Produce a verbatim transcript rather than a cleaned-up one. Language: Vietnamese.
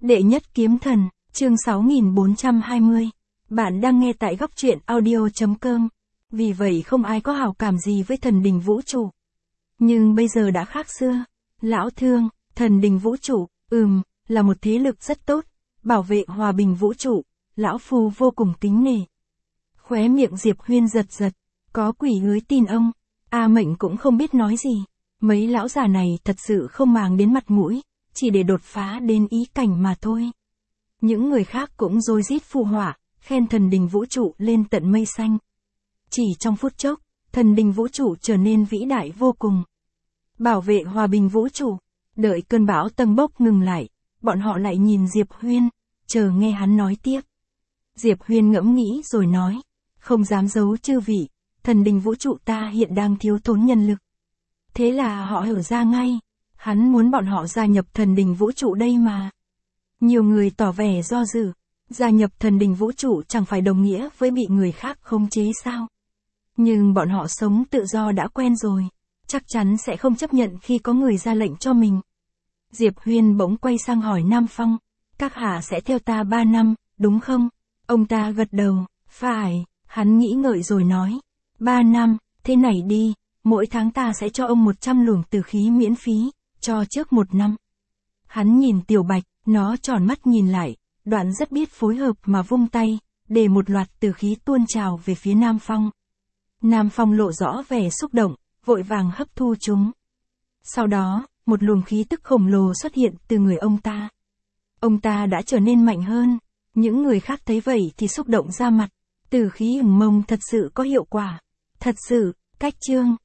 Đệ nhất kiếm thần, chương sáu nghìn bốn trăm hai mươi. Bạn đang nghe tại góc truyện audio chấm com. Vì vậy không ai có hảo cảm gì với thần đình vũ trụ. Nhưng bây giờ đã khác xưa. Lão Thương, thần đình vũ trụ, ừm, là một thế lực rất tốt, bảo vệ hòa bình vũ trụ, lão phu vô cùng kính nể. Khóe miệng Diệp Huyên giật giật, có quỷ ới tin ông, A Mệnh cũng không biết nói gì. Mấy lão già này thật sự không màng đến mặt mũi, chỉ để đột phá đến ý cảnh mà thôi. Những người khác cũng rối rít phù họa, khen thần đình vũ trụ lên tận mây xanh. Chỉ trong phút chốc, thần đình vũ trụ trở nên vĩ đại vô cùng. Bảo vệ hòa bình vũ trụ, đợi cơn bão tầng bốc ngừng lại, bọn họ lại nhìn Diệp Huyên, chờ nghe hắn nói tiếp. Diệp Huyên ngẫm nghĩ rồi nói, không dám giấu chư vị, thần đình vũ trụ ta hiện đang thiếu thốn nhân lực. Thế là họ hiểu ra ngay, hắn muốn bọn họ gia nhập thần đình vũ trụ đây mà. Nhiều người tỏ vẻ do dự, gia nhập thần đình vũ trụ chẳng phải đồng nghĩa với bị người khác khống chế sao. Nhưng bọn họ sống tự do đã quen rồi, chắc chắn sẽ không chấp nhận khi có người ra lệnh cho mình. Diệp Huyên bỗng quay sang hỏi Nam Phong, các hạ sẽ theo ta ba năm, đúng không? Ông ta gật đầu, phải, hắn nghĩ ngợi rồi nói, ba năm, thế này đi, mỗi tháng ta sẽ cho ông một trăm luồng tử khí miễn phí, cho trước một năm. Hắn nhìn Tiểu Bạch, nó tròn mắt nhìn lại, đoạn rất biết phối hợp mà vung tay, để một loạt tử khí tuôn trào về phía Nam Phong. Nam Phong lộ rõ vẻ xúc động, vội vàng hấp thu chúng. Sau đó, một luồng khí tức khổng lồ xuất hiện từ người ông ta. Ông ta đã trở nên mạnh hơn, những người khác thấy vậy thì xúc động ra mặt, tử khí ửng mông thật sự có hiệu quả. Thật sự, cách chương.